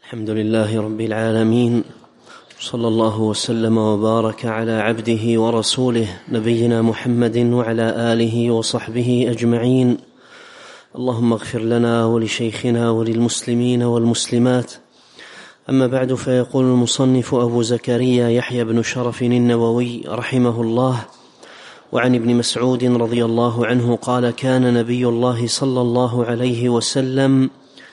الحمد لله رب العالمين، صلى الله وسلم وبارك على عبده ورسوله نبينا محمد وعلى آله وصحبه أجمعين. اللهم اغفر لنا ولشيخنا وللمسلمين والمسلمات. أما بعد، فيقول المصنف أبو زكريا يحيى بن شرف النووي رحمه الله: وعن ابن مسعود رضي الله عنه قال: كان نبي الله صلى الله عليه وسلم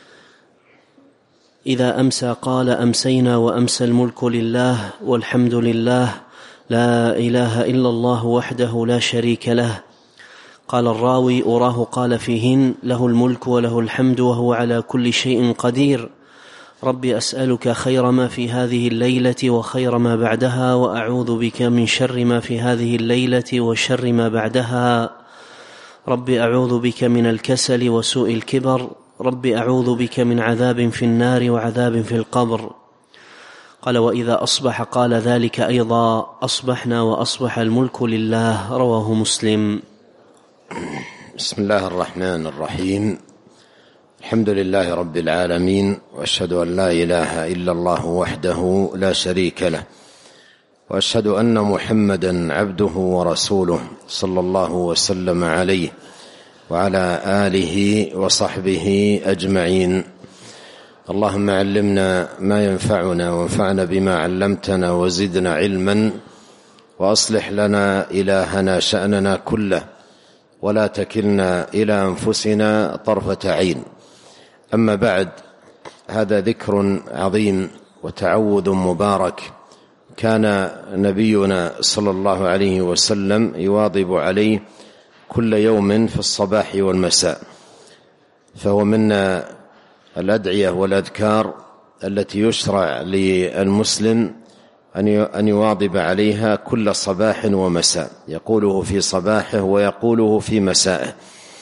إذا أمسى قال: أمسينا وأمسى الملك لله والحمد لله، لا إله إلا الله وحده لا شريك له. قال الراوي: أراه قال فيهن: له الملك وله الحمد وهو على كل شيء قدير. رب أسألك خير ما في هذه الليلة وخير ما بعدها، وأعوذ بك من شر ما في هذه الليلة وشر ما بعدها. رب أعوذ بك من الكسل وسوء الكبر. رب أعوذ بك من عذاب في النار وعذاب في القبر. قال: وإذا أصبح قال ذلك أيضا: أصبحنا وأصبح الملك لله. رواه مسلم. بسم الله الرحمن الرحيم. الحمد لله رب العالمين، وأشهد أن لا إله إلا الله وحده لا شريك له، وأشهد أن محمدا عبده ورسوله صلى الله وسلم عليه وعلى آله وصحبه أجمعين. اللهم علمنا ما ينفعنا وانفعنا بما علمتنا وزدنا علما، وأصلح لنا إلهنا شأننا كله، ولا تكلنا إلى أنفسنا طرفة عين. أما بعد، هذا ذكر عظيم وتعوذ مبارك كان نبينا صلى الله عليه وسلم يواظب عليه كل يوم في الصباح والمساء، فهو من الأدعية والأذكار التي يشرع للمسلم أن يواظب عليها كل صباح ومساء، يقوله في صباحه ويقوله في مسائه.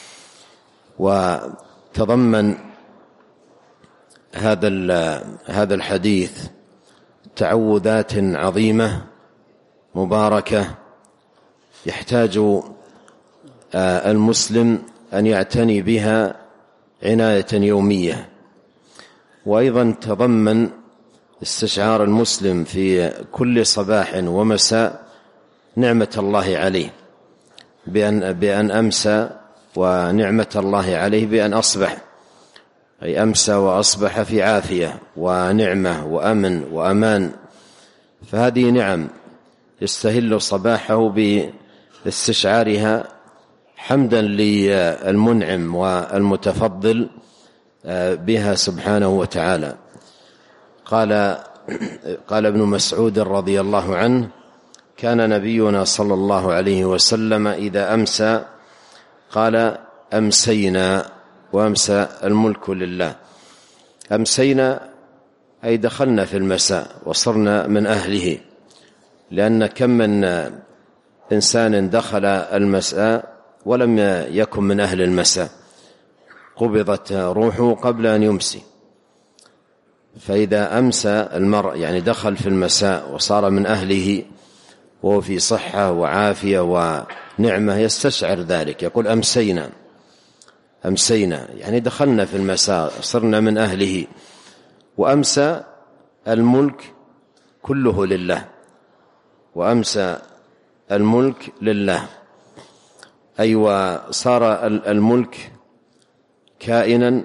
وتضمن هذا الحديث تعوذات عظيمة مباركة يحتاج المسلم أن يعتني بها عناية يومية. وأيضا تضمن استشعار المسلم في كل صباح ومساء نعمة الله عليه بأن أمسى، ونعمة الله عليه بأن أصبح، أي أمسى وأصبح في عافية ونعمة وأمن وأمان. فهذه نعم يستهل صباحه باستشعارها حمدا للمنعم والمتفضل بها سبحانه وتعالى. قال ابن مسعود رضي الله عنه: كان نبينا صلى الله عليه وسلم إذا أمسى قال: أمسينا وأمسى الملك لله. أمسينا أي دخلنا في المساء وصرنا من أهله، لأن كم من إنسان دخل المساء ولم يكن من أهل المساء، قبضت روحه قبل أن يمسي. فإذا أمسى المرء يعني دخل في المساء وصار من أهله وهو في صحة وعافية ونعمة، يستشعر ذلك، يقول: أمسينا يعني دخلنا في المساء، صرنا من أهله. وأمسى الملك كله لله، وأمسى الملك لله، أي وصار الملك كائنا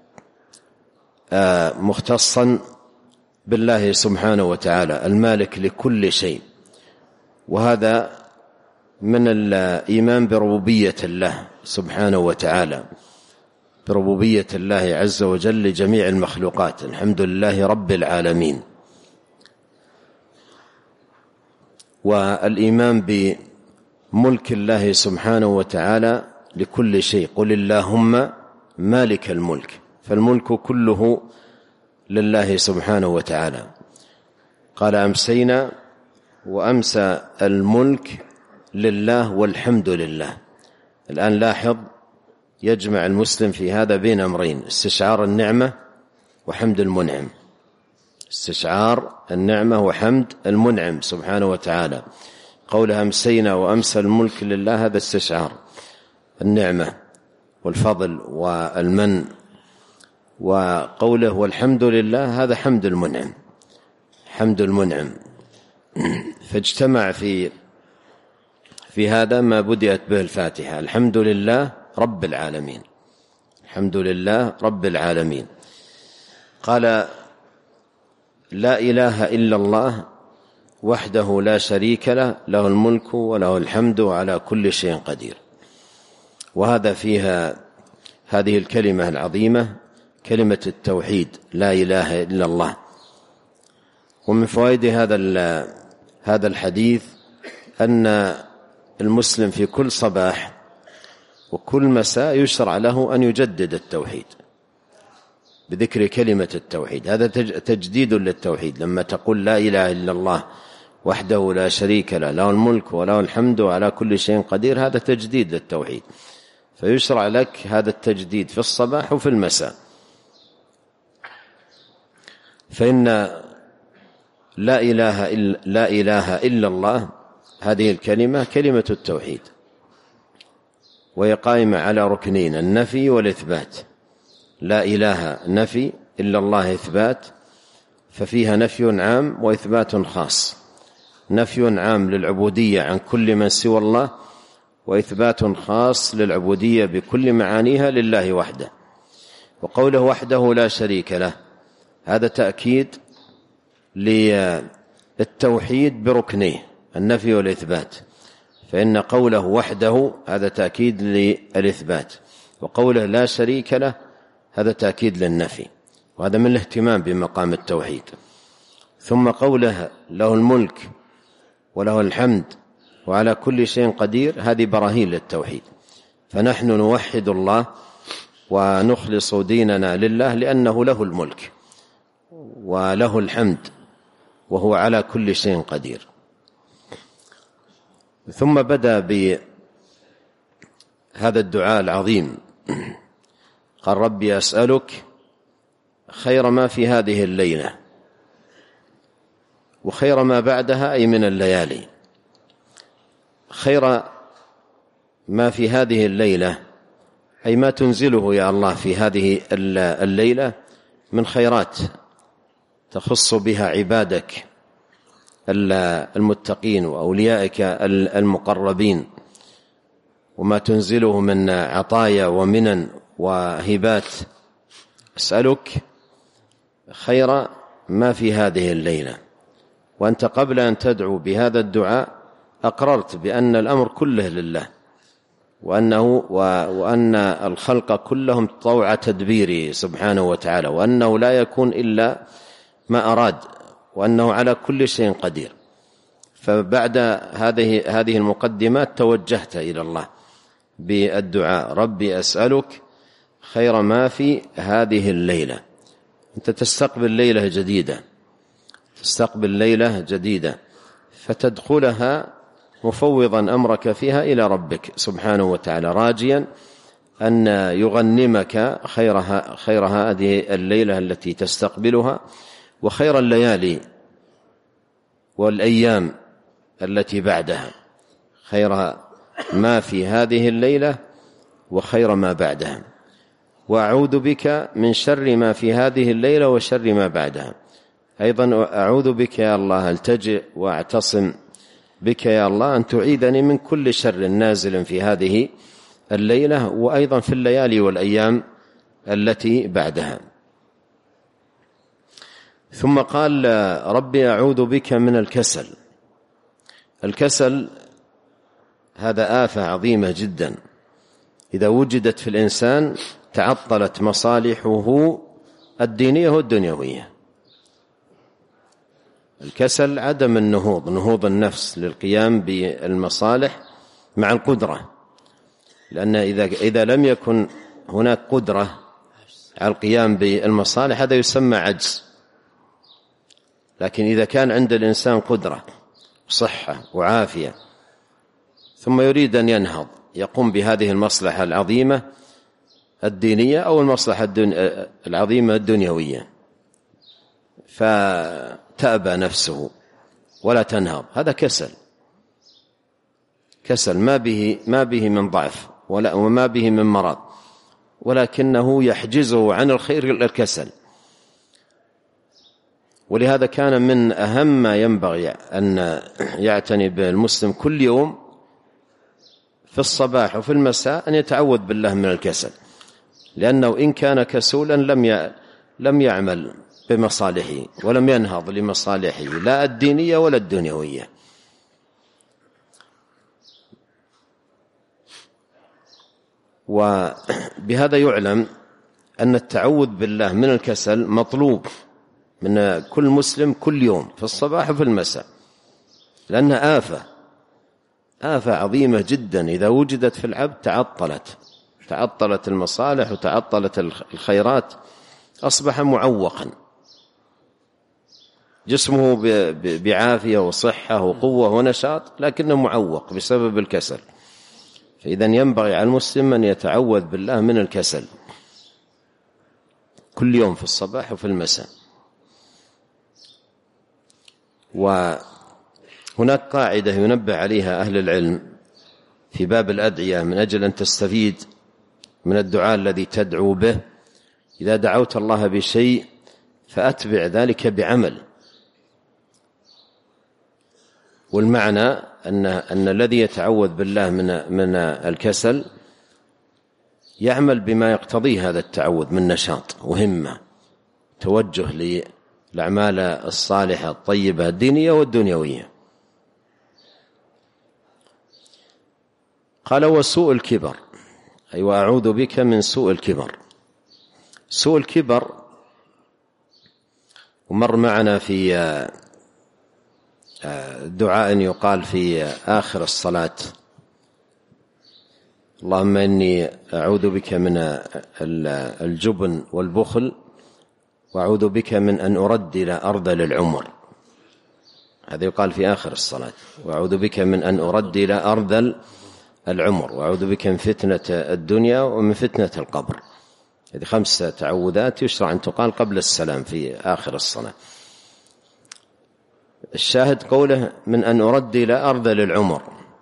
مختصا بالله سبحانه وتعالى المالك لكل شيء. وهذا من الإيمان بربوبية الله سبحانه وتعالى، بربوبية الله عز وجل لجميع المخلوقات. الحمد لله رب العالمين. والإيمان بملك الله سبحانه وتعالى لكل شيء. قل اللهم مالك الملك، فالملك كله لله سبحانه وتعالى. قال: أمسينا وأمسى الملك لله والحمد لله. الآن لاحظ، يجمع المسلم في هذا بين أمرين: استشعار النعمة وحمد المنعم. استشعار النعمة وحمد المنعم سبحانه وتعالى. قولها أمسينا وأمسى الملك لله، هذا استشعار النعمة والفضل والمن وقوله والحمد لله هذا حمد المنعم، حمد المنعم. فاجتمع في هذا ما بدأت به الفاتحة، الحمد لله رب العالمين، الحمد لله رب العالمين. قال لا إله إلا الله وحده لا شريك له، له الملك وله الحمد على كل شيء قدير. وهذا فيها هذه الكلمة العظيمة كلمة التوحيد، لا إله إلا الله. ومن فوائد هذا الحديث أن المسلم في كل صباح وكل مساء يشرع له أن يجدد التوحيد بذكر كلمة التوحيد. هذا تجديد للتوحيد، لما تقول لا إله إلا الله وحده لا شريك له، له الملك وله الحمد على كل شيء قدير، هذا تجديد للتوحيد. فيشرع لك هذا التجديد في الصباح وفي المساء. فإن لا إله إلا الله هذه الكلمة كلمة التوحيد، وهي قائمة على ركنين، النفي والإثبات. لا إله نفي، إلا الله إثبات، ففيها نفي عام وإثبات خاص. نفي عام للعبودية عن كل من سوى الله، وإثبات خاص للعبودية بكل معانيها لله وحده. وقوله وحده لا شريك له هذا تأكيد للتوحيد بركنيه النفي والإثبات، فإن قوله وحده هذا تأكيد للإثبات، وقوله لا شريك له هذا تأكيد للنفي، وهذا من الاهتمام بمقام التوحيد. ثم قوله له الملك وله الحمد وعلى كل شيء قدير، هذه براهين للتوحيد. فنحن نوحد الله ونخلص ديننا لله لأنه له الملك وله الحمد وهو على كل شيء قدير. ثم بدأ بهذا الدعاء العظيم، قال ربي أسألك خير ما في هذه الليلة وخير ما بعدها، أي من الليالي. خير ما في هذه الليلة أي ما تنزله يا الله في هذه الليلة من خيرات تخص بها عبادك المتقين وأوليائك المقربين، وما تنزله من عطايا ومنن وهبات. أسألك خير ما في هذه الليلة. وأنت قبل أن تدعو بهذا الدعاء أقررت بأن الأمر كله لله، وأن الخلق كلهم طوع تدبيره سبحانه وتعالى، وأنه لا يكون إلا ما أراد، وأنه على كل شيء قدير. فبعد هذه المقدمات توجهت إلى الله بالدعاء ربي أسألك خير ما في هذه الليلة. أنت تستقبل ليلة جديدة، تستقبل ليلة جديدة، فتدخلها مفوضا أمرك فيها إلى ربك سبحانه وتعالى، راجيا أن يغنمك خير هذه الليلة التي تستقبلها، وخير الليالي والأيام التي بعدها، خير ما في هذه الليلة وخير ما بعدها. وأعوذ بك من شر ما في هذه الليلة وشر ما بعدها. أيضا أعوذ بك يا الله، ألتجئ وأعتصم بك يا الله أن تعيذني من كل شر نازل في هذه الليلة، وأيضا في الليالي والأيام التي بعدها. ثم قال ربي أعوذ بك من الكسل. الكسل هذا آفة عظيمة جدا، إذا وجدت في الإنسان تعطلت مصالحه الدينية والدنيوية. الكسل عدم النهوض، نهوض النفس للقيام بالمصالح مع القدرة، لأن إذا لم يكن هناك قدرة على القيام بالمصالح هذا يسمى عجز. لكن إذا كان عند الإنسان قدرة صحة وعافية ثم يريد أن ينهض يقوم بهذه المصلحة العظيمة الدينية أو المصلحة العظيمة الدنيوية، فتأبى نفسه ولا تنهض، هذا كسل ما به من ضعف وما به من مرض، ولكنه يحجزه عن الخير الكسل. ولهذا كان من أهم ما ينبغي أن يعتني به المسلم كل يوم في الصباح وفي المساء أن يتعوذ بالله من الكسل، لأنه إن كان كسولا لم يعمل بمصالحه ولم ينهض لمصالحه لا الدينية ولا الدنيوية. وبهذا يعلم أن التعوذ بالله من الكسل مطلوب من كل مسلم كل يوم في الصباح وفي المساء، لأنها آفة عظيمة جدا إذا وجدت في العبد تعطلت المصالح وتعطلت الخيرات، أصبح معوقا، جسمه بعافية وصحة وقوة ونشاط لكنه معوق بسبب الكسل. فإذا ينبغي على المسلم أن يتعوذ بالله من الكسل كل يوم في الصباح وفي المساء. وهناك قاعدة ينبه عليها أهل العلم في باب الأدعية من أجل أن تستفيد من الدعاء الذي تدعو به: إذا دعوت الله بشيء فأتبع ذلك بعمل. والمعنى أن الذي يتعوذ بالله من الكسل يعمل بما يقتضيه هذا التعوذ من نشاط وهمة، توجه للأعمال الصالحة الطيبة الدينية والدنيوية. قال: وسوء الكبر، أي وأعوذ بك من سوء الكبر. سوء الكبر ومر معنا في دعاء يقال في آخر الصلاة: اللهم إني أعوذ بك من الجبن والبخل، وأعوذ بك من أن أردل أرذل العمر. هذا يقال في آخر الصلاة: وأعوذ بك من أن أردل أرذل العمر، وأعوذ بك من فتنة الدنيا ومن فتنة القبر. هذه 5 تعوذات يشرع أن تقال قبل السلام في آخر الصلاة. الشاهد قوله: من أن أردل أرذل العمر.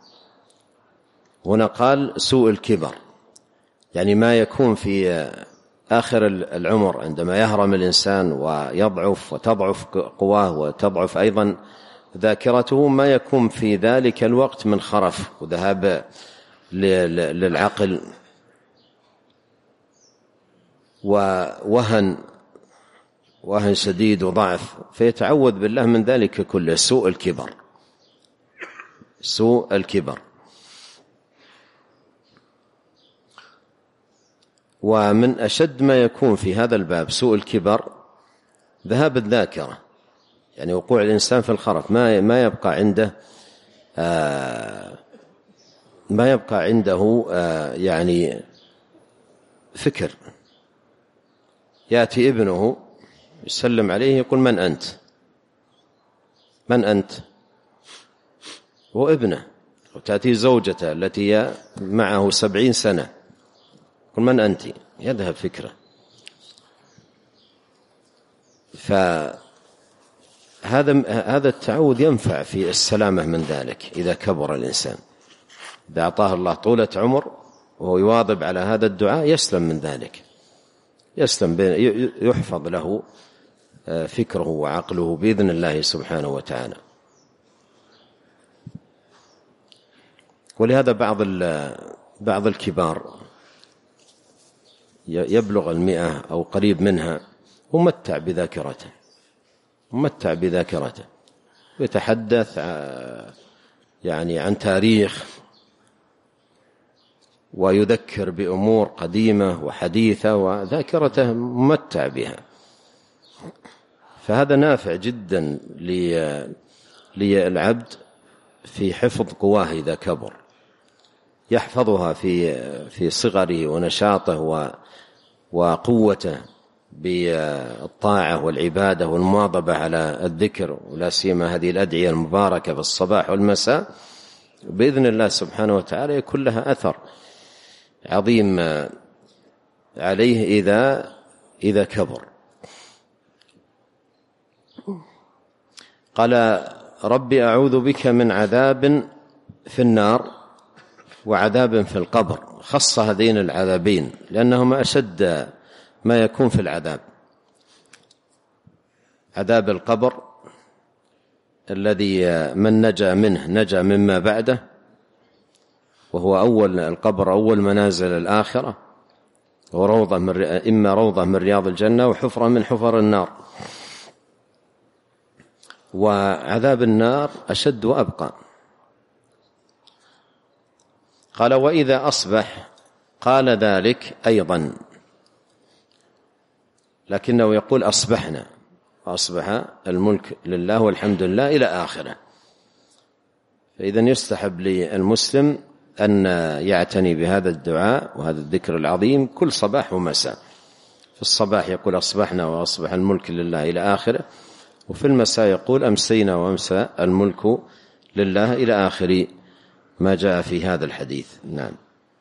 هنا قال سوء الكبر، يعني ما يكون في آخر العمر عندما يهرم الإنسان ويضعف وتضعف قواه وتضعف أيضا ذاكرته، ما يكون في ذلك الوقت من خرف وذهاب للعقل ووهن شديد وضعف، فيتعوذ بالله من ذلك كله. سوء الكبر. ومن أشد ما يكون في هذا الباب سوء الكبر ذهاب الذاكرة، يعني وقوع الإنسان في الخرف، ما يبقى عنده يعني فكر. يأتي ابنه يسلم عليه يقول: من أنت؟ هو ابنه. وتأتي زوجته التي معه 70 سنة يقول: من أنت؟ يذهب فكره. فهذا التعوذ ينفع في السلامة من ذلك إذا كبر الإنسان. إذا أعطاه الله طولة عمر وهو يواظب على هذا الدعاء يسلم من ذلك، يحفظ له فكره وعقله بإذن الله سبحانه وتعالى. ولهذا بعض الكبار يبلغ 100 أو قريب منها ومتع بذاكرته يتحدث يعني عن تاريخ ويذكر بأمور قديمة وحديثة وذاكرته ممتع بها. فهذا نافع جدا للعبد في حفظ قواه إذا كبر، يحفظها في صغره ونشاطه وقوته بالطاعة والعبادة والمواظبة على الذكر، ولا سيما هذه الأدعية المباركة في الصباح والمساء، بإذن الله سبحانه وتعالى يكون لها أثر عظيم عليه إذا كبر. قال: ربي أعوذ بك من عذاب في النار وعذاب في القبر. خص هذين العذابين لأنهما أشد ما يكون في العذاب. عذاب القبر الذي من نجا منه نجا مما بعده، وهو أول القبر أول منازل الآخرة، وروضة إما روضة من رياض الجنة وحفرة من حفر النار. وعذاب النار أشد وأبقى. قال وإذا أصبح قال ذلك أيضا، لكنه يقول أصبحنا، وأصبح الملك لله والحمد لله إلى آخره. فإذا يستحب للمسلم أن يعتني بهذا الدعاء وهذا الذكر العظيم كل صباح ومساء. في الصباح يقول أصبحنا وأصبح الملك لله إلى آخره، وفي المساء يقول أمسينا وأمسى الملك لله إلى آخر ما جاء في هذا الحديث. نعم.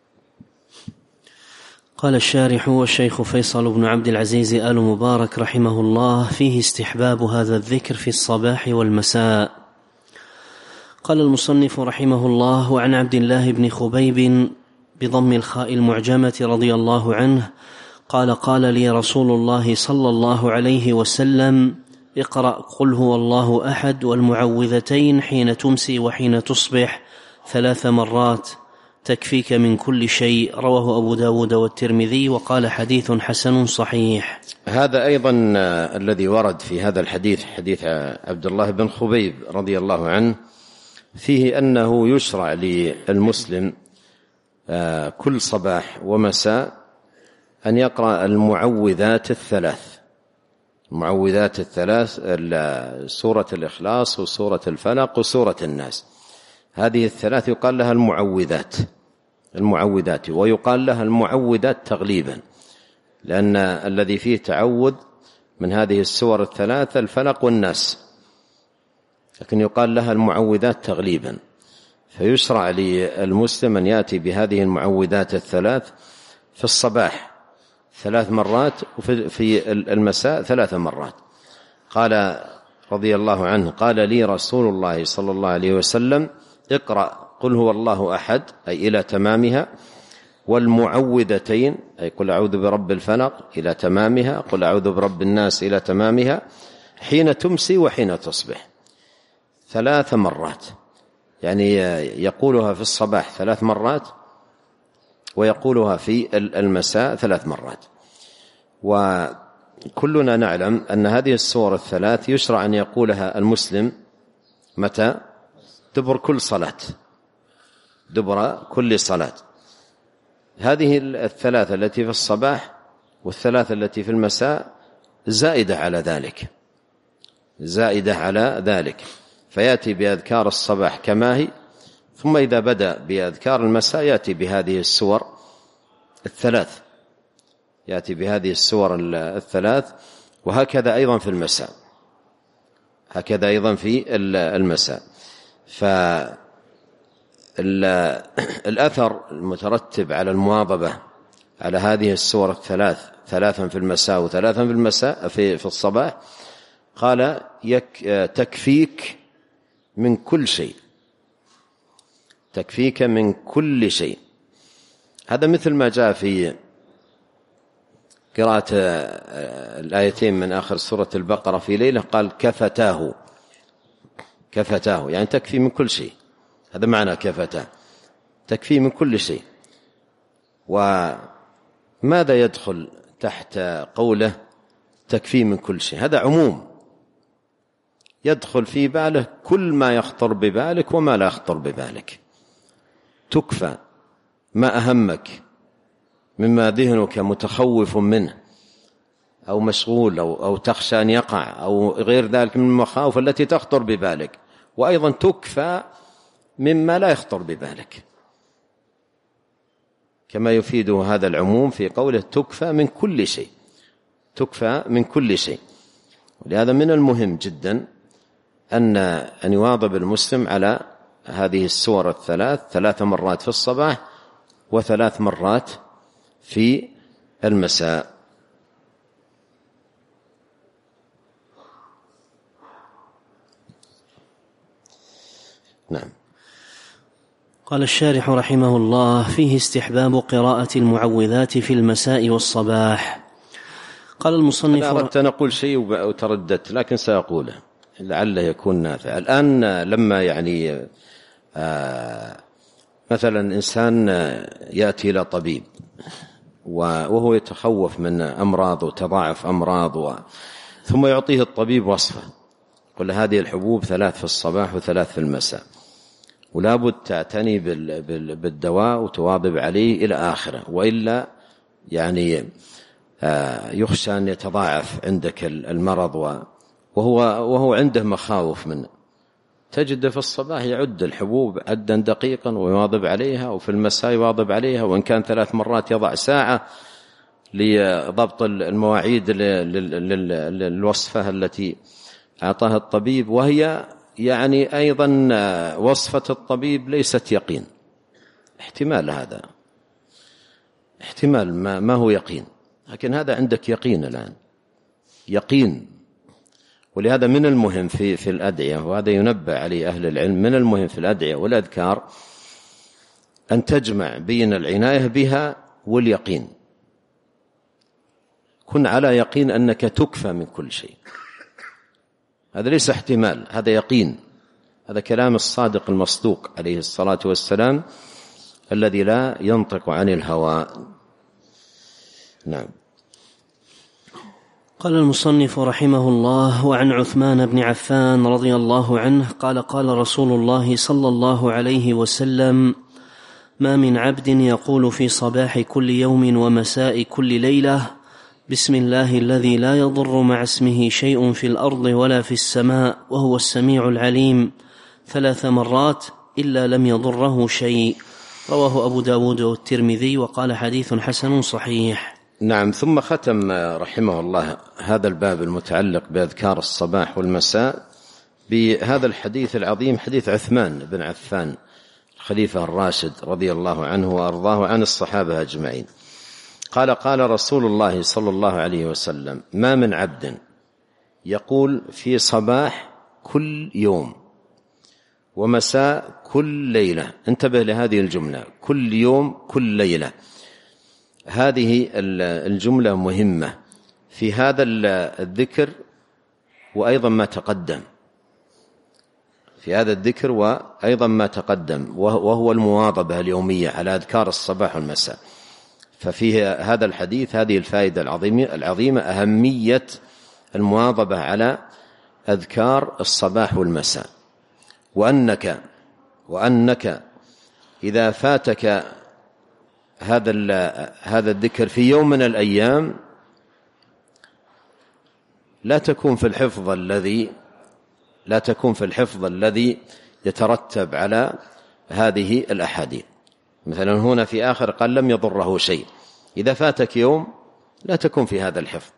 قال الشارح والشيخ فيصل بن عبد العزيز آل مبارك رحمه الله: فيه استحباب هذا الذكر في الصباح والمساء. قال المصنف رحمه الله: وعن عبد الله بن خبيب بضم الخاء المعجمة رضي الله عنه قال: قال لي رسول الله صلى الله عليه وسلم: اقرأ قل هو الله أحد والمعوذتين حين تمسي وحين تصبح 3 مرات تكفيك من كل شيء. رواه أبو داود والترمذي وقال حديث حسن صحيح. هذا أيضا الذي ورد في هذا الحديث، حديث عبد الله بن خبيب رضي الله عنه، فيه أنه يشرع للمسلم كل صباح ومساء أن يقرأ المعوذات الثلاث، المعوذات الثلاث، سورة الإخلاص وسورة الفلق وسورة الناس. هذه الثلاث يقال لها المعوذات، ويقال لها المعوذات تغليبا، لأن الذي فيه تعوذ من هذه السور الثلاث الفلق والناس، لكن يقال لها المعوذات تغليبا. فيشرع للمسلم أن يأتي بهذه المعوذات الثلاث في الصباح 3 مرات وفي المساء 3 مرات. قال رضي الله عنه: قال لي رسول الله صلى الله عليه وسلم: اقرأ قل هو الله أحد، أي إلى تمامها، والمعوذتين، أي قل أعوذ برب الفلق إلى تمامها، قل أعوذ برب الناس إلى تمامها، حين تمسي وحين تصبح 3 مرات. يعني يقولها في الصباح 3 مرات ويقولها في المساء 3 مرات. وكلنا نعلم أن هذه السور الثلاث يشرع أن يقولها المسلم متى؟ دبر كل صلاة، دبر كل صلاة. هذه الثلاثة التي في الصباح والثلاثة التي في المساء زائدة على ذلك، فيأتي بأذكار الصباح كما هي، ثم إذا بدأ بأذكار المساء يأتي بهذه السور الثلاث، وهكذا أيضا في المساء. فالأثر المترتب على المواظبة على هذه السور الثلاث، 3 في المساء و3 في الصباح، قال تكفيك من كل شيء. هذا مثل ما جاء في قراءة الآيتين من آخر سورة البقرة في ليلة، قال كفتاه، يعني تكفي من كل شيء. هذا معنى كفتاه، تكفي من كل شيء. وماذا يدخل تحت قوله تكفي من كل شيء؟ هذا عموم يدخل في باله كل ما يخطر ببالك وما لا يخطر ببالك. تكفى ما أهمك مما ذهنك متخوف منه أو مشغول أو تخشى أن يقع أو غير ذلك من المخاوف التي تخطر ببالك، وأيضا تكفى مما لا يخطر ببالك، كما يفيده هذا العموم في قوله تكفى من كل شيء. ولهذا من المهم جدا أن يواظب المسلم على هذه السور الثلاث، 3 مرات في الصباح و3 مرات في المساء. نعم. قال الشارح رحمه الله: فيه استحباب قراءة المعوذات في المساء والصباح. قال المصنف: أنا أردت أن أقول شيء وترددت، لكن سأقوله لعله يكون نافع. الآن لما يعني مثلا إنسان يأتي إلى طبيب وهو يتخوف من أمراض وتضاعف أمراض ثم يعطيه الطبيب وصفة، يقول هذه الحبوب 3 في الصباح و3 في المساء، ولا بد تعتني بالدواء وتواظب عليه إلى آخره، وإلا يعني يخشى أن يتضاعف عندك المرض وهو عنده مخاوف منه. تجد في الصباح يعد الحبوب عدا دقيقا ويواظب عليها، وفي المساء يواظب عليها، وإن كان 3 مرات يضع ساعة لضبط المواعيد للوصفة التي أعطاها الطبيب، وهي يعني أيضا وصفة الطبيب ليست يقين، احتمال، هذا احتمال ما هو يقين، لكن هذا عندك يقين الآن، يقين. ولهذا من المهم في الأدعية، وهذا ينبه عليه أهل العلم، من المهم في الأدعية والأذكار أن تجمع بين العناية بها واليقين. كن على يقين أنك تكفى من كل شيء، هذا ليس احتمال، هذا يقين. هذا كلام الصادق المصدوق عليه الصلاة والسلام الذي لا ينطق عن الهوى. نعم. قال المصنف رحمه الله: وعن عثمان بن عفان رضي الله عنه قال: قال رسول الله صلى الله عليه وسلم: ما من عبد يقول في صباح كل يوم ومساء كل ليلة: بسم الله الذي لا يضر مع اسمه شيء في الأرض ولا في السماء وهو السميع العليم 3 مرات إلا لم يضره شيء. رواه أبو داود والترمذي، وقال حديث حسن صحيح. نعم. ثم ختم رحمه الله هذا الباب المتعلق بأذكار الصباح والمساء بهذا الحديث العظيم، حديث عثمان بن عفان الخليفة الراشد رضي الله عنه وأرضاه عن الصحابة أجمعين. قال: قال رسول الله صلى الله عليه وسلم: ما من عبد يقول في صباح كل يوم ومساء كل ليلة. انتبه لهذه الجملة: كل يوم كل ليلة. هذه الجملة مهمة في هذا الذكر وأيضا ما تقدم، في هذا الذكر وأيضا ما تقدم، وهو المواظبة اليومية على أذكار الصباح والمساء. ففيه هذا الحديث هذه الفائدة العظيمة، أهمية المواظبة على أذكار الصباح والمساء، وأنك إذا فاتك هذا الذكر في يوم من الأيام لا تكون في الحفظ الذي يترتب على هذه الأحاديث. مثلا هنا في آخر قال: لم يضره شيء. إذا فاتك يوم لا تكون في هذا الحفظ،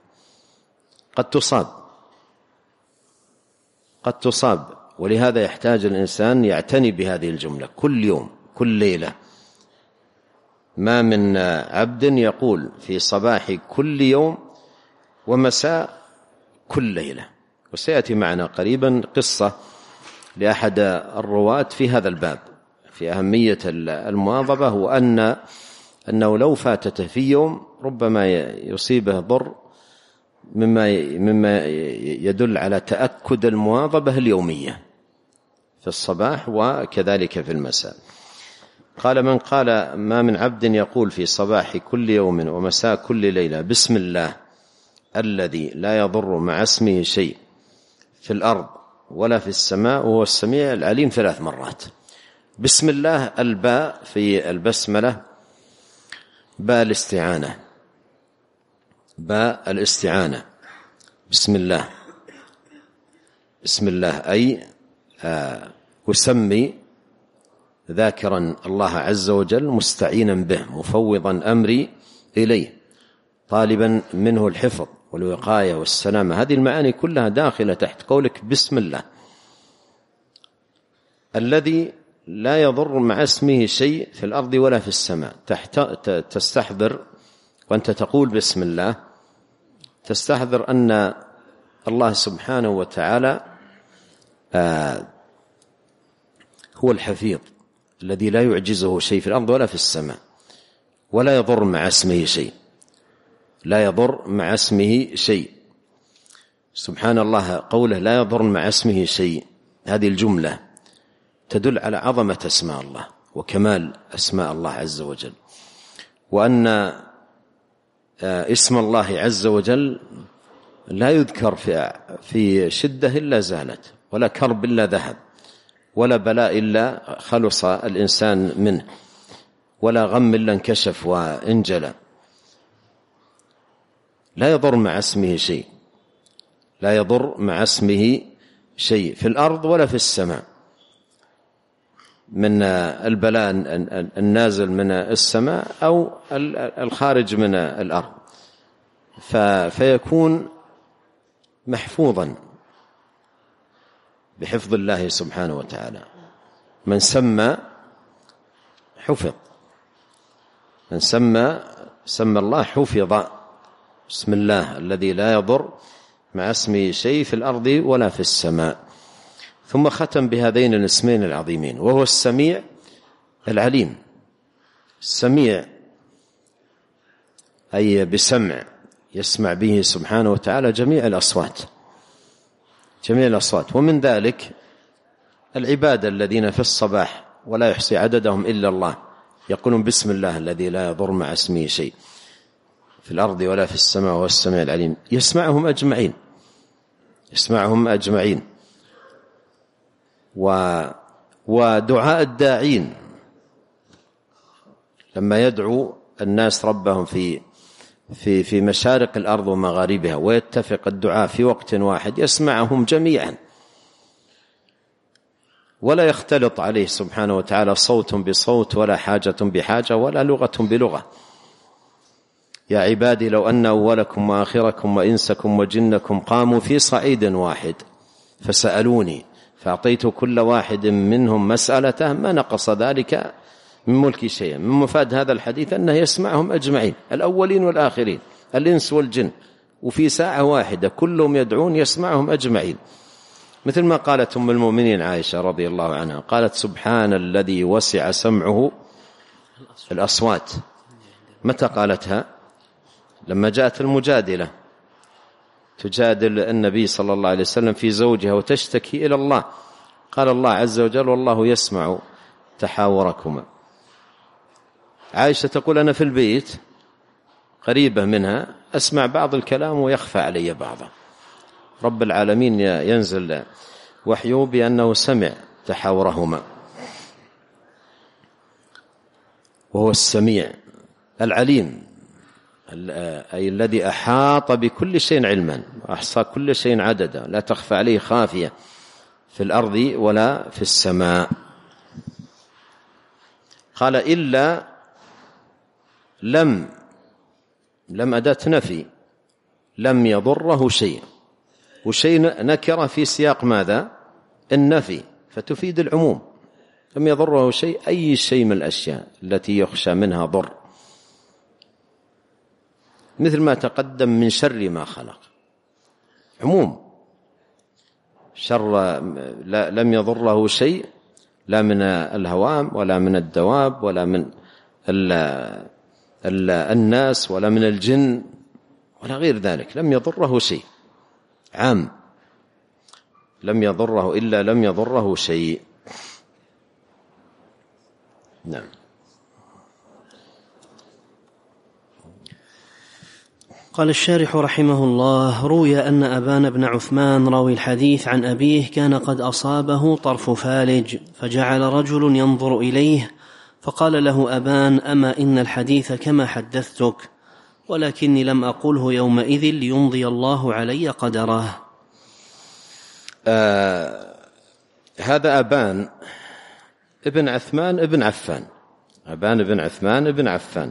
قد تصاب. ولهذا يحتاج الإنسان يعتني بهذه الجملة: كل يوم كل ليلة. ما من عبد يقول في صباح كل يوم ومساء كل ليلة. وسيأتي معنا قريبا قصة لأحد الرواة في هذا الباب في أهمية المواظبة، وأنه لو فاتته في يوم ربما يصيبه ضر مما يدل على تأكد المواظبة اليومية في الصباح وكذلك في المساء. قال: من قال: ما من عبد يقول في صباح كل يوم ومساء كل ليلة: بسم الله الذي لا يضر مع اسمه شيء في الأرض ولا في السماء وهو السميع العليم 3 مرات. بسم الله، الباء في البسملة باء الاستعانة. بسم الله أي أسمي ذاكرا الله عز وجل، مستعينا به، مفوضا أمري إليه، طالبا منه الحفظ والوقاية والسلامة. هذه المعاني كلها داخلة تحت قولك بسم الله الذي لا يضر مع اسمه شيء في الأرض ولا في السماء. تستحضر وأنت تقول بسم الله، تستحضر أن الله سبحانه وتعالى هو الحفيظ الذي لا يعجزه شيء في الأرض ولا في السماء، ولا يضر مع اسمه شيء، لا يضر مع اسمه شيء. سبحان الله، قوله لا يضر مع اسمه شيء، هذه الجملة تدل على عظمة أسماء الله وكمال أسماء الله عز وجل، وأن اسم الله عز وجل لا يذكر في شدة إلا زالت، ولا كرب إلا ذهب، ولا بلاء إلا خلص الإنسان منه، ولا غم إلا انكشف وانجلى. لا يضر مع اسمه شيء، لا يضر مع اسمه شيء في الأرض ولا في السماء، من البلاء النازل من السماء أو الخارج من الأرض، فيكون محفوظا بحفظ الله سبحانه وتعالى. من سمى حفظ، من سمى الله حفظ. بسم الله الذي لا يضر مع اسمه شيء في الأرض ولا في السماء. ثم ختم بهذين الاسمين العظيمين، وهو السميع العليم. السميع أي بسمع يسمع به سبحانه وتعالى جميع الأصوات، جميع الأصوات. ومن ذلك العباد الذين في الصباح ولا يحصي عددهم إلا الله يقولون بسم الله الذي لا يضر مع اسمه شيء في الأرض ولا في السماء وهو السميع العليم، يسمعهم أجمعين، يسمعهم أجمعين. ودعاء الداعين لما يدعو الناس ربهم في مشارق الأرض ومغاربها، ويتفق الدعاء في وقت واحد، يسمعهم جميعا، ولا يختلط عليه سبحانه وتعالى صوت بصوت، ولا حاجة بحاجة، ولا لغة بلغة. يا عبادي لو أن أولكم وآخركم وإنسكم وجنكم قاموا في صعيد واحد فسألوني فأعطيت كل واحد منهم مسألته ما نقص ذلك من ملك شيئا. من مفاد هذا الحديث أنه يسمعهم أجمعين، الأولين والآخرين، الإنس والجن، وفي ساعة واحدة كلهم يدعون يسمعهم أجمعين. مثل ما قالت أم المؤمنين عائشة رضي الله عنها، قالت سبحان الذي وسع سمعه الأصوات. متى قالتها؟ لما جاءت المجادلة تجادل النبي صلى الله عليه وسلم في زوجها وتشتكي إلى الله، قال الله عز وجل والله يسمع تحاوركما. عائشة تقول أنا في البيت قريبة منها أسمع بعض الكلام ويخفى علي بعضه، رب العالمين ينزل وحيه بأنه سمع تحاورهما. وهو السميع العليم، أي الذي أحاط بكل شيء علما وأحصى كل شيء عددا، لا تخفى عليه خافية في الأرض ولا في السماء. قال إلا لم أداة نفي، لم يضره شيء، وشيء نكرة في سياق ماذا؟ النفي، فتفيد العموم. لم يضره شيء، أي شيء من الأشياء التي يخشى منها ضر، مثل ما تقدم من شر ما خلق، عموم شر لم يضره شيء، لا من الهوام ولا من الدواب ولا من الناس ولا من الجن ولا غير ذلك، لم يضره شيء، عام، لم يضره إلا لم يضره شيء. نعم. قال الشارح رحمه الله: روي أن أبان بن عثمان راوي الحديث عن أبيه كان قد أصابه طرف فالج، فجعل رجل ينظر إليه فقال له أبان: أما إن الحديث كما حدثتك، ولكني لم أقوله يومئذ ليمضي الله علي قدره. هذا أبان ابن عثمان ابن عفان، أبان بن عثمان ابن عفان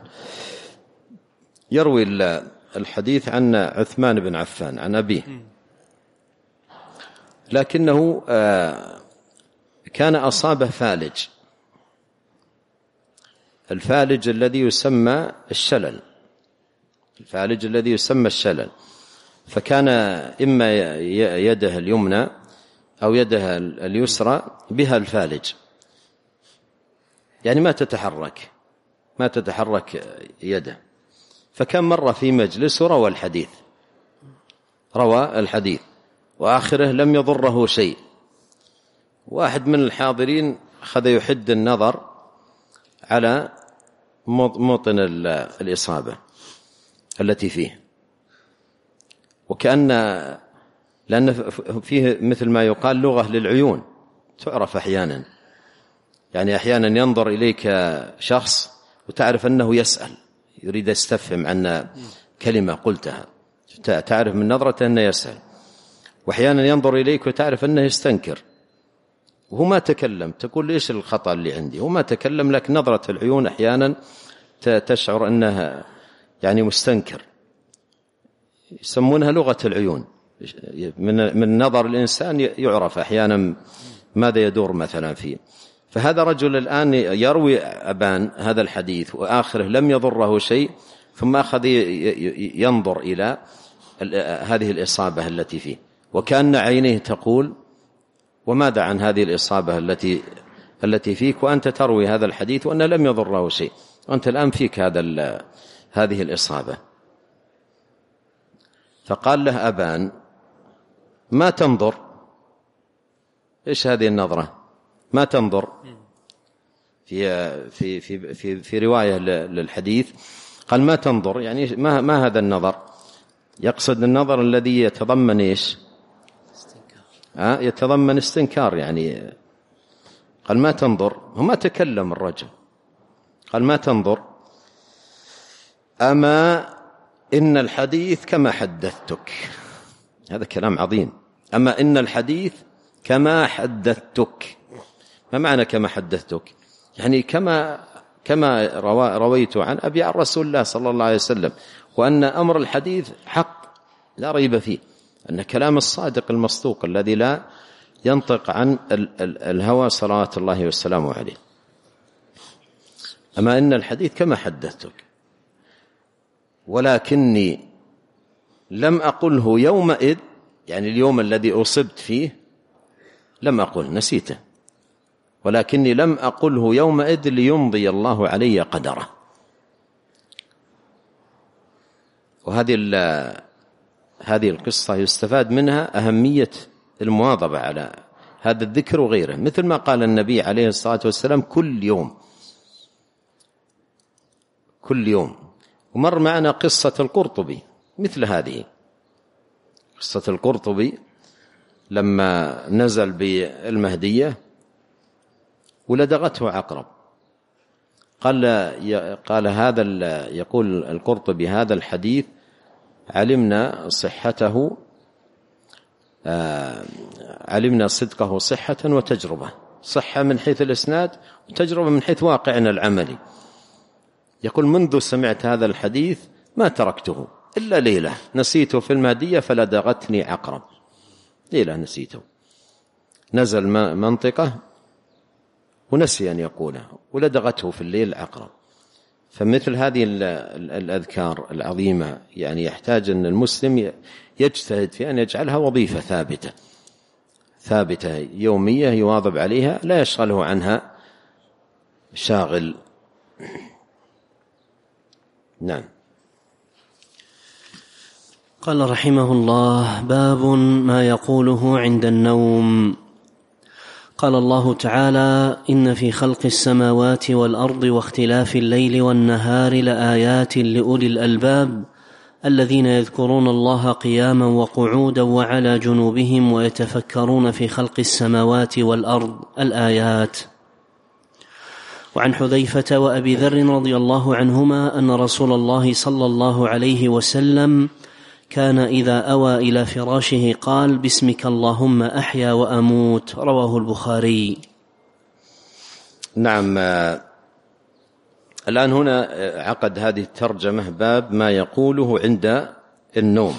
يروي الحديث عن عثمان بن عفان عن أبيه، لكنه كان أصابه فالج، الفالج الذي يسمى الشلل، الفالج الذي يسمى الشلل، فكان إما يده اليمنى أو يده اليسرى بها الفالج، يعني ما تتحرك يده. فكم مرة في مجلس روى الحديث وآخره لم يضره شيء. واحد من الحاضرين أخذ يحد النظر على موطن الإصابة التي فيه، لأن فيه مثل ما يقال لغة للعيون تعرف أحيانا، يعني أحيانا ينظر إليك شخص وتعرف أنه يسأل، يريد يستفهم عن كلمة قلتها، تعرف من نظرته أنه يسأل. وأحيانا ينظر إليك وتعرف أنه يستنكر وهو ما تكلم، تقول إيش الخطأ اللي عندي، هو ما تكلم، لك نظرة العيون أحيانا تشعر أنها يعني مستنكر، يسمونها لغة العيون. من نظر الإنسان يعرف أحيانا ماذا يدور مثلا فيه. فهذا رجل الآن يروي أبان هذا الحديث وآخره لم يضره شيء، ثم أخذ ينظر إلى هذه الإصابة التي فيه، وكأن عينيه تقول وماذا عن هذه الإصابة التي فيك وأنت تروي هذا الحديث وأن لم يضره شيء، وأنت الآن فيك هذه الإصابة. فقال له أبان: ما تنظر؟ إيش هذه النظرة؟ ما تنظر في رواية للحديث قال ما تنظر، يعني ما هذا النظر؟ يقصد النظر الذي يتضمن إيش؟ يتضمن استنكار. يعني قال ما تنظر، وما تكلم الرجل، قال ما تنظر، أما إن الحديث كما حدثتك. هذا كلام عظيم. أما إن الحديث كما حدثتك. ما معنى كما حدثتك؟ يعني كما رويت عن أبي عن رسول الله صلى الله عليه وسلم، وأن أمر الحديث حق لا ريب فيه، أن كلام الصادق المصدوق الذي لا ينطق عن الهوى صلوات الله والسلام عليه. أما إن الحديث كما حدثتك، ولكني لم أقله يومئذ، يعني اليوم الذي أصبت فيه لم أقل، نسيته، ولكني لم أقله يومئذ ليمضي الله علي قدره. وهذه القصة يستفاد منها أهمية المواظبة على هذا الذكر وغيره، مثل ما قال النبي عليه الصلاة والسلام كل يوم. ومر معنا قصة القرطبي مثل هذه، قصة القرطبي لما نزل بالمهدية ولدغته عقرب، قال هذا يقول القرطبي هذا الحديث علمنا صحته، علمنا صدقه صحة وتجربة، صحة من حيث الإسناد وتجربة من حيث واقعنا العملي. يقول منذ سمعت هذا الحديث ما تركته إلا ليلة نسيته في المهدية فلدغتني عقرب، ليلة نسيته، نزل منطقة ونسي أن يقوله ولدغته في الليل عقرب. فمثل هذه الأذكار العظيمة يعني يحتاج أن المسلم يجتهد في أن يجعلها وظيفة ثابتة يومية يواظب عليها، لا يشغله عنها شاغل. نعم. قال رحمه الله: باب ما يقوله عند النوم. قال الله تعالى: إن في خلق السماوات والأرض واختلاف الليل والنهار لآيات لأولي الألباب الذين يذكرون الله قياما وقعودا وعلى جنوبهم ويتفكرون في خلق السماوات والأرض. الآيات. وعن حذيفة وأبي ذر رضي الله عنهما أن رسول الله صلى الله عليه وسلم كان إذا أوى إلى فراشه قال: باسمك اللهم أحيا وأموت. رواه البخاري. نعم. الآن هنا عقد هذه الترجمة باب ما يقوله عند النوم.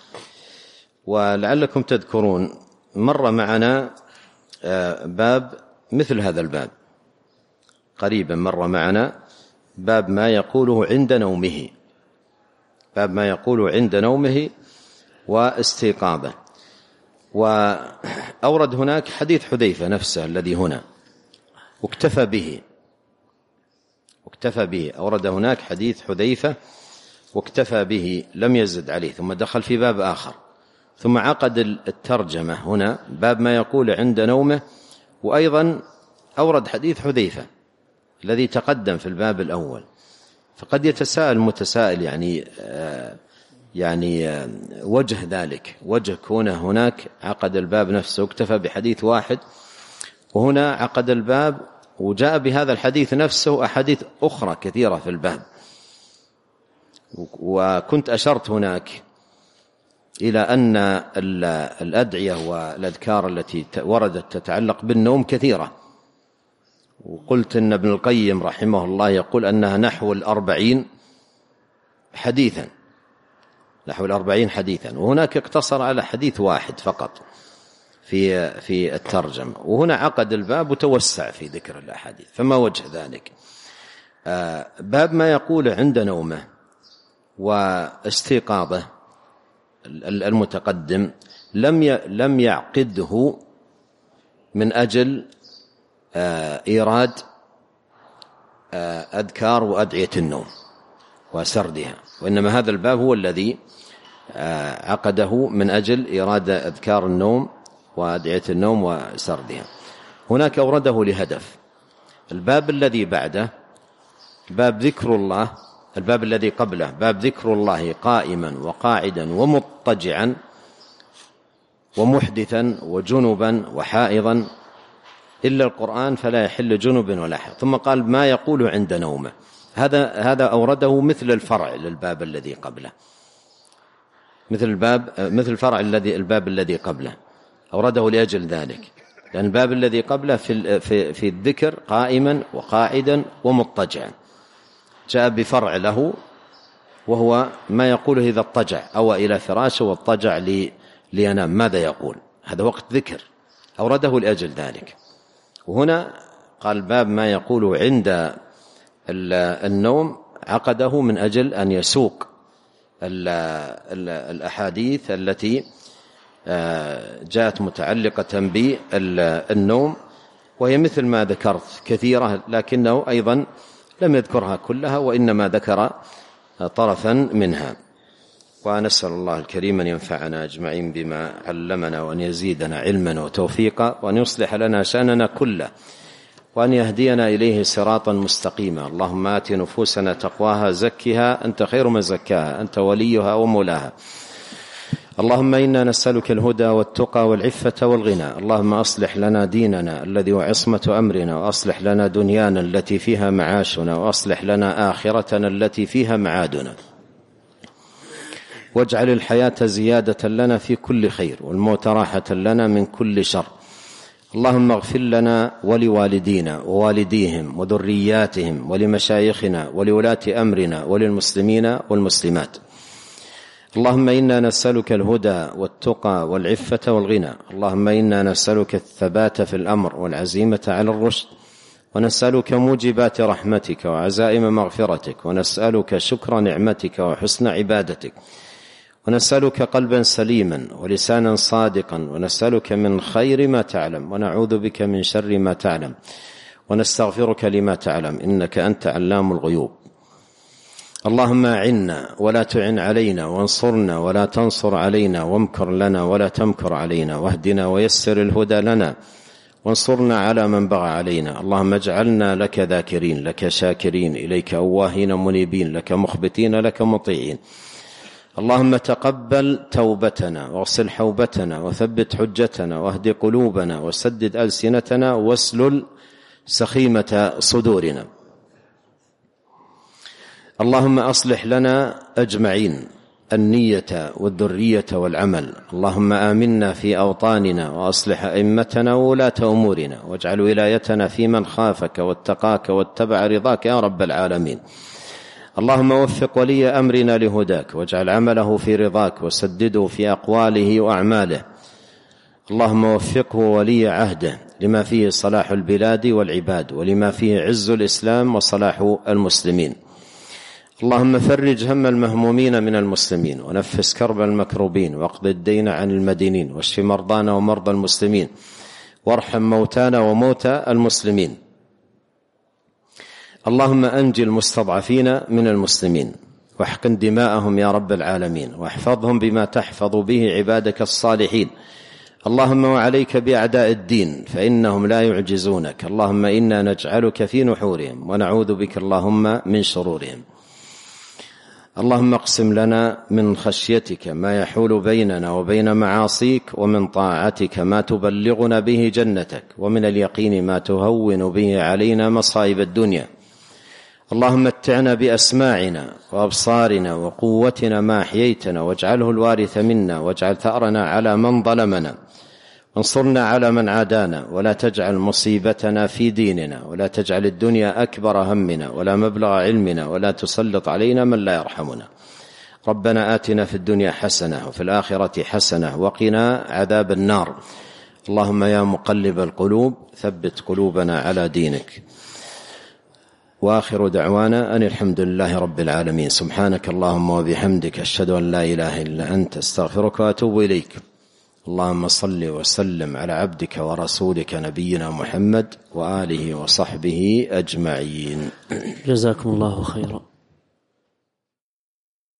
ولعلكم تذكرون مر معنا باب مثل هذا الباب قريبا، مر معنا باب ما يقوله عند نومه، باب ما يقوله عند نومه واستيقاظه. وأورد هناك حديث حذيفة نفسه الذي هنا واكتفى به، واكتفى به، أورد هناك حديث حذيفة واكتفى به لم يزد عليه، ثم دخل في باب آخر، ثم عقد الترجمة هنا باب ما يقول عند نومه، وأيضا أورد حديث حذيفة الذي تقدم في الباب الأول. فقد يتساءل متسائل يعني وجه ذلك، وجه كونه هناك عقد الباب نفسه واكتفى بحديث واحد، وهنا عقد الباب وجاء بهذا الحديث نفسه أحاديث أخرى كثيرة في الباب. وكنت أشرت هناك إلى أن الأدعية والأذكار التي وردت تتعلق بالنوم كثيرة، وقلت إن ابن القيم رحمه الله يقول أنها نحو 40 حديثا، نحو 40 حديثا، وهناك اقتصر على حديث واحد فقط في الترجمة، وهنا عقد الباب وتوسع في ذكر الأحاديث. فما وجه ذلك؟ باب ما يقول عند نومه واستيقاظه المتقدم لم يعقده من أجل إيراد أذكار وأدعية النوم وسردها، وإنما هذا الباب هو الذي عقده من أجل إيراد أذكار النوم وأدعية النوم وسردها. هناك أورده لهدف. الباب الذي بعده باب ذكر الله، الباب الذي قبله باب ذكر الله قائما وقاعدا ومضطجعا ومحدثا وجنبا وحائضا إلا القرآن فلا يحل جنب ولا حائض. ثم قال ما يقول عند نومه. هذا أورده مثل الفرع للباب الذي قبله، مثل الفرع الباب الذي قبله أورده لأجل ذلك، لأن الباب الذي قبله في الذكر قائما وقاعدا ومضطجعا، جاء بفرع له وهو ما يقوله إذا اضطجع أو إلى فراشه واضطجع لينام ماذا يقول، هذا وقت ذكر أورده لأجل ذلك. وهنا قال باب ما يقول عند النوم عقده من أجل أن يسوق الأحاديث التي جاءت متعلقة بالنوم، وهي مثل ما ذكرت كثيرة، لكنه أيضا لم يذكرها كلها وإنما ذكر طرفا منها. ونسأل الله الكريم أن ينفعنا أجمعين بما علمنا، وأن يزيدنا علما وتوفيقا، وأن يصلح لنا شأننا كله، وأن يهدينا إليه صراطا مستقيما. اللهم آت نفوسنا تقواها زكها أنت خير من زكاها أنت وليها ومولاها. اللهم إنا نسألك الهدى والتقى والعفة والغنى. اللهم أصلح لنا ديننا الذي هو عصمة أمرنا، وأصلح لنا دنيانا التي فيها معاشنا، وأصلح لنا آخرتنا التي فيها معادنا، واجعل الحياة زيادة لنا في كل خير، والموت راحة لنا من كل شر. اللهم اغفر لنا ولوالدينا ووالديهم وذرياتهم ولمشايخنا ولولاة أمرنا وللمسلمين والمسلمات. اللهم إنا نسألك الهدى والتقى والعفة والغنى. اللهم إنا نسألك الثبات في الأمر والعزيمة على الرشد، ونسألك موجبات رحمتك وعزائم مغفرتك، ونسألك شكر نعمتك وحسن عبادتك، ونسألك قلبا سليما ولسانا صادقا، ونسألك من خير ما تعلم، ونعوذ بك من شر ما تعلم، ونستغفرك لما تعلم، إنك أنت علام الغيوب. اللهم أعنا ولا تعن علينا، وانصرنا ولا تنصر علينا، وامكر لنا ولا تمكر علينا، واهدنا ويسر الهدى لنا، وانصرنا على من بغى علينا. اللهم اجعلنا لك ذاكرين، لك شاكرين، إليك أواهين منيبين، لك مخبتين، لك مطيعين. اللهم تقبل توبتنا، واغسل حوبتنا، وثبت حجتنا، واهد قلوبنا، وسدد ألسنتنا، واسلل سخيمة صدورنا. اللهم أصلح لنا أجمعين النية والذرية والعمل. اللهم آمنا في أوطاننا، وأصلح أئمتنا وولاة أمورنا، واجعل ولايتنا في من خافك واتقاك واتبع رضاك يا رب العالمين. اللهم وفق ولي أمرنا لهداك، واجعل عمله في رضاك، وسدده في أقواله وأعماله. اللهم وفقه ولي عهده لما فيه صلاح البلاد والعباد، ولما فيه عز الإسلام وصلاح المسلمين. اللهم فرج هم المهمومين من المسلمين، ونفس كرب المكروبين، واقض الدين عن المدينين، واشف مرضانا ومرضى المسلمين، وارحم موتانا وموتى المسلمين. اللهم أنج المستضعفين من المسلمين واحقن دماءهم يا رب العالمين، واحفظهم بما تحفظ به عبادك الصالحين. اللهم وعليك بأعداء الدين فإنهم لا يعجزونك. اللهم إنا نجعلك في نحورهم ونعوذ بك اللهم من شرورهم. اللهم اقسم لنا من خشيتك ما يحول بيننا وبين معاصيك، ومن طاعتك ما تبلغنا به جنتك، ومن اليقين ما تهون به علينا مصائب الدنيا. اللهم متعنا بأسماعنا وأبصارنا وقوتنا ما أحييتنا، واجعله الوارث منا، واجعل ثأرنا على من ظلمنا، وانصرنا على من عادانا، ولا تجعل مصيبتنا في ديننا، ولا تجعل الدنيا أكبر همنا ولا مبلغ علمنا، ولا تسلط علينا من لا يرحمنا. ربنا آتنا في الدنيا حسنة وفي الآخرة حسنة وقنا عذاب النار. اللهم يا مقلب القلوب ثبت قلوبنا على دينك. وآخر دعوانا أن الحمد لله رب العالمين. سبحانك اللهم وبحمدك أشهد أن لا إله إلا أنت استغفرك وأتوب إليك. اللهم صل وسلم على عبدك ورسولك نبينا محمد وآله وصحبه أجمعين. جزاكم الله خيرا.